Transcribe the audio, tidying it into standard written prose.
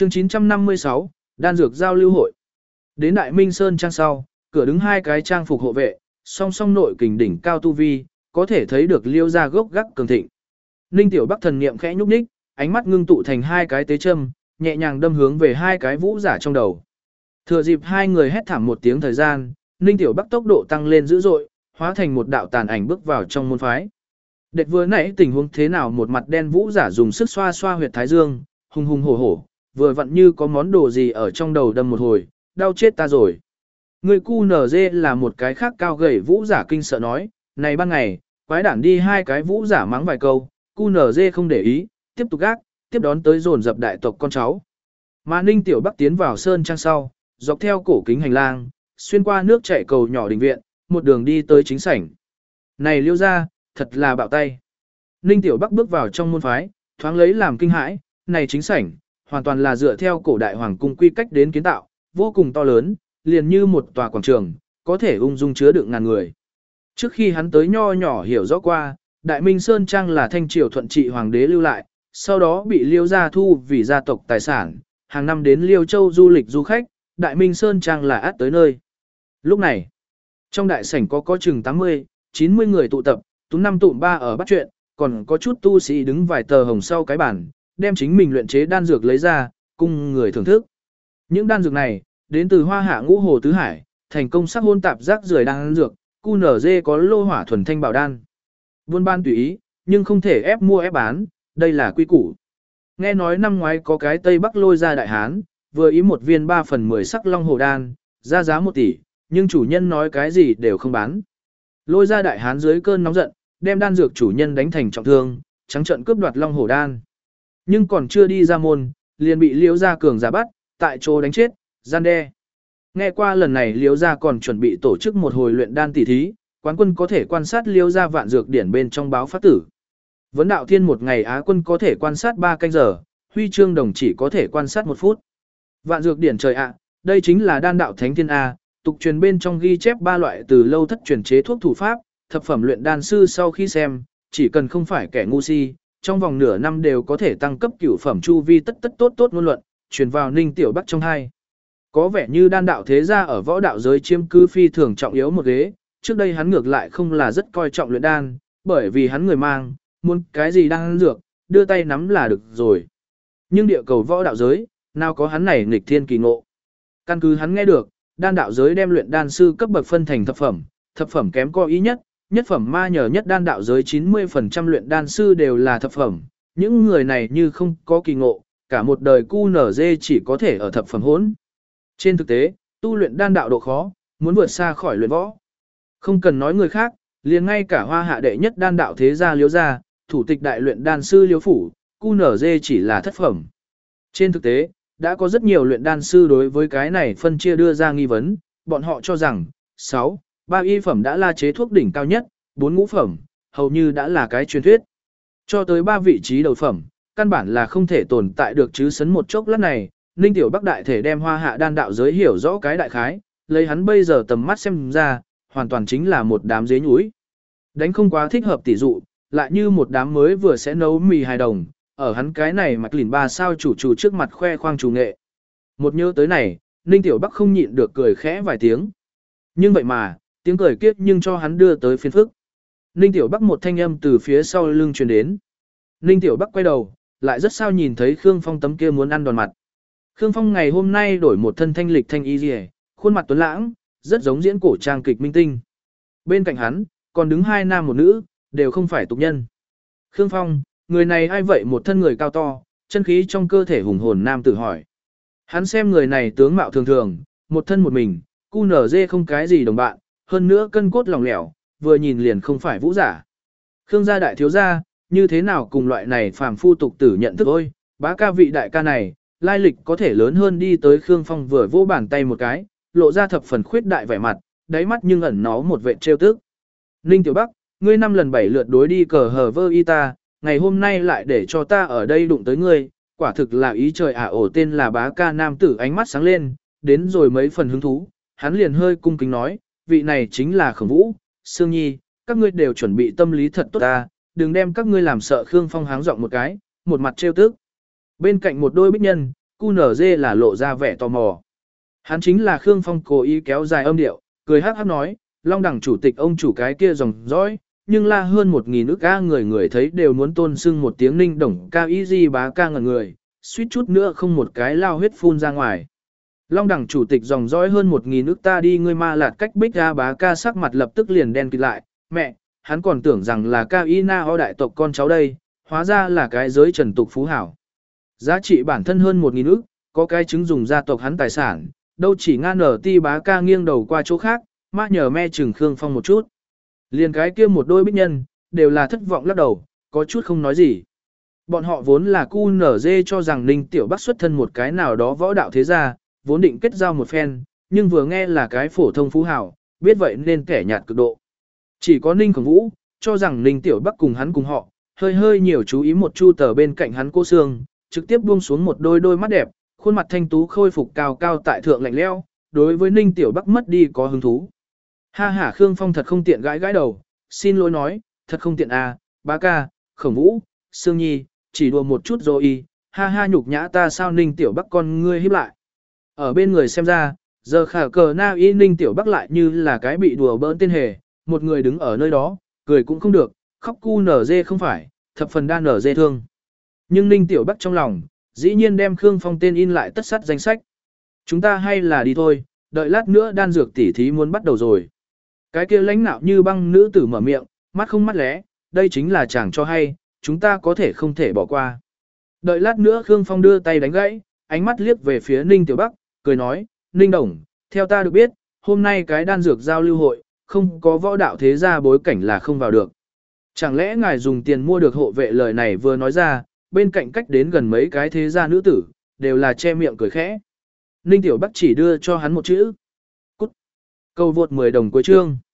Chương 956, đan dược giao lưu hội. Đến Đại Minh Sơn trang sau, cửa đứng hai cái trang phục hộ vệ, song song nội kình đỉnh cao tu vi, có thể thấy được Liêu gia gốc gác cường thịnh. Ninh Tiểu Bắc thần niệm khẽ nhúc nhích, ánh mắt ngưng tụ thành hai cái tế châm, nhẹ nhàng đâm hướng về hai cái vũ giả trong đầu. Thừa dịp hai người hét thảm một tiếng thời gian, Ninh Tiểu Bắc tốc độ tăng lên dữ dội, hóa thành một đạo tàn ảnh bước vào trong môn phái. Đệt vừa nãy tình huống thế nào, một mặt đen vũ giả dùng sức xoa xoa huyệt thái dương, hùng hùng hổ hổ, vừa vặn như có món đồ gì ở trong đầu đâm một hồi, đau chết ta rồi. Người QNZ là một cái khác cao gầy vũ giả kinh sợ nói, này ban ngày, quái đản đi hai cái vũ giả mắng vài câu, QNZ không để ý, tiếp tục gác, tiếp đón tới dồn dập đại tộc con cháu. Mà Ninh Tiểu Bắc tiến vào sơn trang sau, dọc theo cổ kính hành lang, xuyên qua nước chảy cầu nhỏ đình viện, một đường đi tới chính sảnh. Này Liêu gia, thật là bạo tay. Ninh Tiểu Bắc bước vào trong môn phái, thoáng lấy làm kinh hãi, này chính sảnh, hoàn toàn là dựa theo cổ đại hoàng cung quy cách đến kiến tạo, vô cùng to lớn, liền như một tòa quảng trường, có thể ung dung chứa đựng ngàn người. Trước khi hắn tới nho nhỏ hiểu rõ qua, Đại Minh Sơn Trang là thanh triều thuận trị hoàng đế lưu lại, sau đó bị Liêu gia thu vì gia tộc tài sản, hàng năm đến Liêu Châu du lịch du khách, Đại Minh Sơn Trang là át tới nơi. Lúc này, trong đại sảnh có chừng 80, 90 người tụ tập, túm năm tụm ba ở bắt chuyện, còn có chút tu sĩ đứng vài tờ hồng sau cái bàn, đem chính mình luyện chế đan dược lấy ra, cùng người thưởng thức. Những đan dược này, đến từ Hoa Hạ Ngũ Hồ Tứ Hải, thành công sắc hôn tạp rác rưởi đan dược, QNZ có lô hỏa thuần thanh bảo đan. Buôn ban tùy ý, nhưng không thể ép mua ép bán, đây là quy củ. Nghe nói năm ngoái có cái Tây Bắc lôi ra đại hán, vừa ý một viên 3/10 sắc long hồ đan, ra giá 1 tỷ, nhưng chủ nhân nói cái gì đều không bán. Lôi ra đại hán dưới cơn nóng giận, đem đan dược chủ nhân đánh thành trọng thương, trắng trợn cướp đoạt long hổ đan. Nhưng còn chưa đi ra môn, liền bị Liễu gia cường giả bắt, tại chỗ đánh chết, gian đe. Nghe qua lần này Liễu gia còn chuẩn bị tổ chức một hồi luyện đan tỷ thí, quán quân có thể quan sát Liễu gia vạn dược điển bên trong báo phát tử. Vấn đạo thiên một ngày Á quân có thể quan sát 3 canh giờ, huy chương đồng chỉ có thể quan sát 1 phút. Vạn dược điển trời ạ, đây chính là đan đạo thánh thiên A, tục truyền bên trong ghi chép 3 loại từ lâu thất truyền chế thuốc thủ pháp, thập phẩm luyện đan sư sau khi xem, chỉ cần không phải kẻ ngu si, trong vòng nửa năm đều có thể tăng cấp cửu phẩm chu vi tất tốt ngôn luận, truyền vào Ninh Tiểu Bắc trong hai. Có vẻ như đan đạo thế gia ở võ đạo giới chiếm cứ phi thường trọng yếu một ghế, trước đây hắn ngược lại không là rất coi trọng luyện đan, bởi vì hắn người mang, muốn cái gì đang dược, đưa tay nắm là được rồi. Nhưng địa cầu võ đạo giới, nào có hắn này nghịch thiên kỳ ngộ. Căn cứ hắn nghe được, đan đạo giới đem luyện đan sư cấp bậc phân thành thập phẩm kém có ý nhất, nhất phẩm ma nhờ nhất, đan đạo giới 90% luyện đan sư đều là thập phẩm, những người này như không có kỳ ngộ, cả một đời QNZ chỉ có thể ở thập phẩm hỗn. Trên thực tế, tu luyện đan đạo độ khó, muốn vượt xa khỏi luyện võ. Không cần nói người khác, liền ngay cả Hoa Hạ đệ nhất đan đạo thế gia Liễu gia, thủ tịch đại luyện đan sư Liễu phủ, QNZ chỉ là thất phẩm. Trên thực tế, đã có rất nhiều luyện đan sư đối với cái này phân chia đưa ra nghi vấn, bọn họ cho rằng 3 y phẩm đã là chế thuốc đỉnh cao nhất, 4 ngũ phẩm, hầu như đã là cái truyền thuyết. Cho tới 3 vị trí đầu phẩm, căn bản là không thể tồn tại được chứ sấn một chốc lát này, Ninh Tiểu Bắc đại thể đem Hoa Hạ đan đạo giới hiểu rõ cái đại khái, lấy hắn bây giờ tầm mắt xem ra, hoàn toàn chính là một đám dế nhúi. Đánh không quá thích hợp tỷ dụ, lại như một đám mới vừa sẽ nấu mì hài đồng, ở hắn cái này mặt lìn 3 sao chủ trước mặt khoe khoang chủ nghệ. Một nhớ tới này, Ninh Tiểu Bắc không nhịn được cười khẽ vài tiếng. Nhưng vậy mà, tiếng cười kiết nhưng cho hắn đưa tới phiền phức. Ninh Tiểu Bắc một thanh âm từ phía sau lưng truyền đến. Ninh Tiểu Bắc quay đầu, lại rất sao nhìn thấy Khương Phong tấm kia muốn ăn đòn mặt. Khương Phong ngày hôm nay đổi một thân thanh lịch thanh y liễu, khuôn mặt tuấn lãng, rất giống diễn cổ trang kịch minh tinh. Bên cạnh hắn, còn đứng 2 nam một nữ, đều không phải tục nhân. Khương Phong, người này ai vậy? Một thân người cao to, chân khí trong cơ thể hùng hồn nam tử hỏi. Hắn xem người này tướng mạo thường thường, một thân một mình, QNZ không cái gì đồng bạn, hơn nữa cân cốt lỏng lẻo, vừa nhìn liền không phải vũ giả. Khương gia đại thiếu gia, như thế nào cùng loại này phàm phu tục tử nhận thức ôi, bá ca vị đại ca này, lai lịch có thể lớn hơn. Đi tới Khương Phong vừa vỗ bàn tay một cái, lộ ra thập phần khuyết đại vẻ mặt, đáy mắt nhưng ẩn nó một vệ trêu tức. Ninh Tiểu Bắc, ngươi 5 lần 7 lượt đối đi cờ hờ vơ y ta, ngày hôm nay lại để cho ta ở đây đụng tới ngươi, quả thực là ý trời ổ tên là bá ca nam tử ánh mắt sáng lên, đến rồi mấy phần hứng thú, hắn liền hơi cung kính nói, vị này chính là Khổng Vũ, Sương Nhi, các ngươi đều chuẩn bị tâm lý thật tốt ta, đừng đem các ngươi làm sợ. Khương Phong háng giọng một cái, một mặt trêu tức. Bên cạnh một đôi bích nhân, QNZ là lộ ra vẻ tò mò. Hắn chính là Khương Phong cố ý kéo dài âm điệu, cười hắc hắc nói, Long Đẳng chủ tịch ông chủ cái kia dòng dõi, nhưng là hơn 1.000 ức ca người người thấy đều muốn tôn sưng một tiếng Ninh Đồng cao ý gì bá ca ngần người, suýt chút nữa không một cái lao huyết phun ra ngoài. Long Đẳng chủ tịch dòng dõi hơn 1.000 ức ta đi ngươi ma lạt cách bích ra bá ca sắc mặt lập tức liền đen kịt lại, mẹ, hắn còn tưởng rằng là cao y na ho đại tộc con cháu đây, hóa ra là cái giới trần tục phú hảo. Giá trị bản thân hơn 1.000 ức, có cái chứng dùng gia tộc hắn tài sản, đâu chỉ ngan nở ti bá ca nghiêng đầu qua chỗ khác, má nhờ me chừng Khương Phong một chút. Liền cái kia một đôi bích nhân, đều là thất vọng lắc đầu, có chút không nói gì. Bọn họ vốn là QNZ cho rằng Ninh Tiểu Bắc xuất thân một cái nào đó võ đạo thế gia, vốn định kết giao một phen, nhưng vừa nghe là cái phổ thông phú hảo, biết vậy nên kẻ nhạt cực độ. Chỉ có Ninh Khổng Vũ, cho rằng Ninh Tiểu Bắc cùng hắn cùng họ, hơi hơi nhiều chú ý một chu tờ bên cạnh hắn cô xương, trực tiếp buông xuống một đôi mắt đẹp, khuôn mặt thanh tú khôi phục cao cao tại thượng lạnh lẽo, đối với Ninh Tiểu Bắc mất đi có hứng thú. Ha ha Khương Phong thật không tiện gãi gãi đầu, xin lỗi nói, thật không tiện à, bá ca, Khổng Vũ, Sương Nhi, chỉ đùa một chút rồi ha ha nhục nhã ta sao Ninh Tiểu Bắc con ngươi hiếp lại. Ở bên người xem ra, giờ khả cờ na y Ninh Tiểu Bắc lại như là cái bị đùa bỡn tên hề, một người đứng ở nơi đó, cười cũng không được, khóc cu nở dê không phải, thập phần đa nở dê thương. Nhưng Ninh Tiểu Bắc trong lòng, dĩ nhiên đem Khương Phong tên in lại tất sắt danh sách. Chúng ta hay là đi thôi, đợi lát nữa đan dược tỉ thí muốn bắt đầu rồi. Cái kia lãnh nạo như băng nữ tử mở miệng, mắt không mắt lẽ, đây chính là chàng cho hay, chúng ta có thể không thể bỏ qua. Đợi lát nữa Khương Phong đưa tay đánh gãy, ánh mắt liếc về phía Ninh Tiểu Bắc, cười nói, Ninh Đồng, theo ta được biết, hôm nay cái đan dược giao lưu hội, không có võ đạo thế gia bối cảnh là không vào được. Chẳng lẽ ngài dùng tiền mua được hộ vệ lời này vừa nói ra, bên cạnh cách đến gần mấy cái thế gia nữ tử, đều là che miệng cười khẽ. Ninh Tiểu Bắc chỉ đưa cho hắn một chữ. Cút. Câu vượt 10 đồng cuối chương.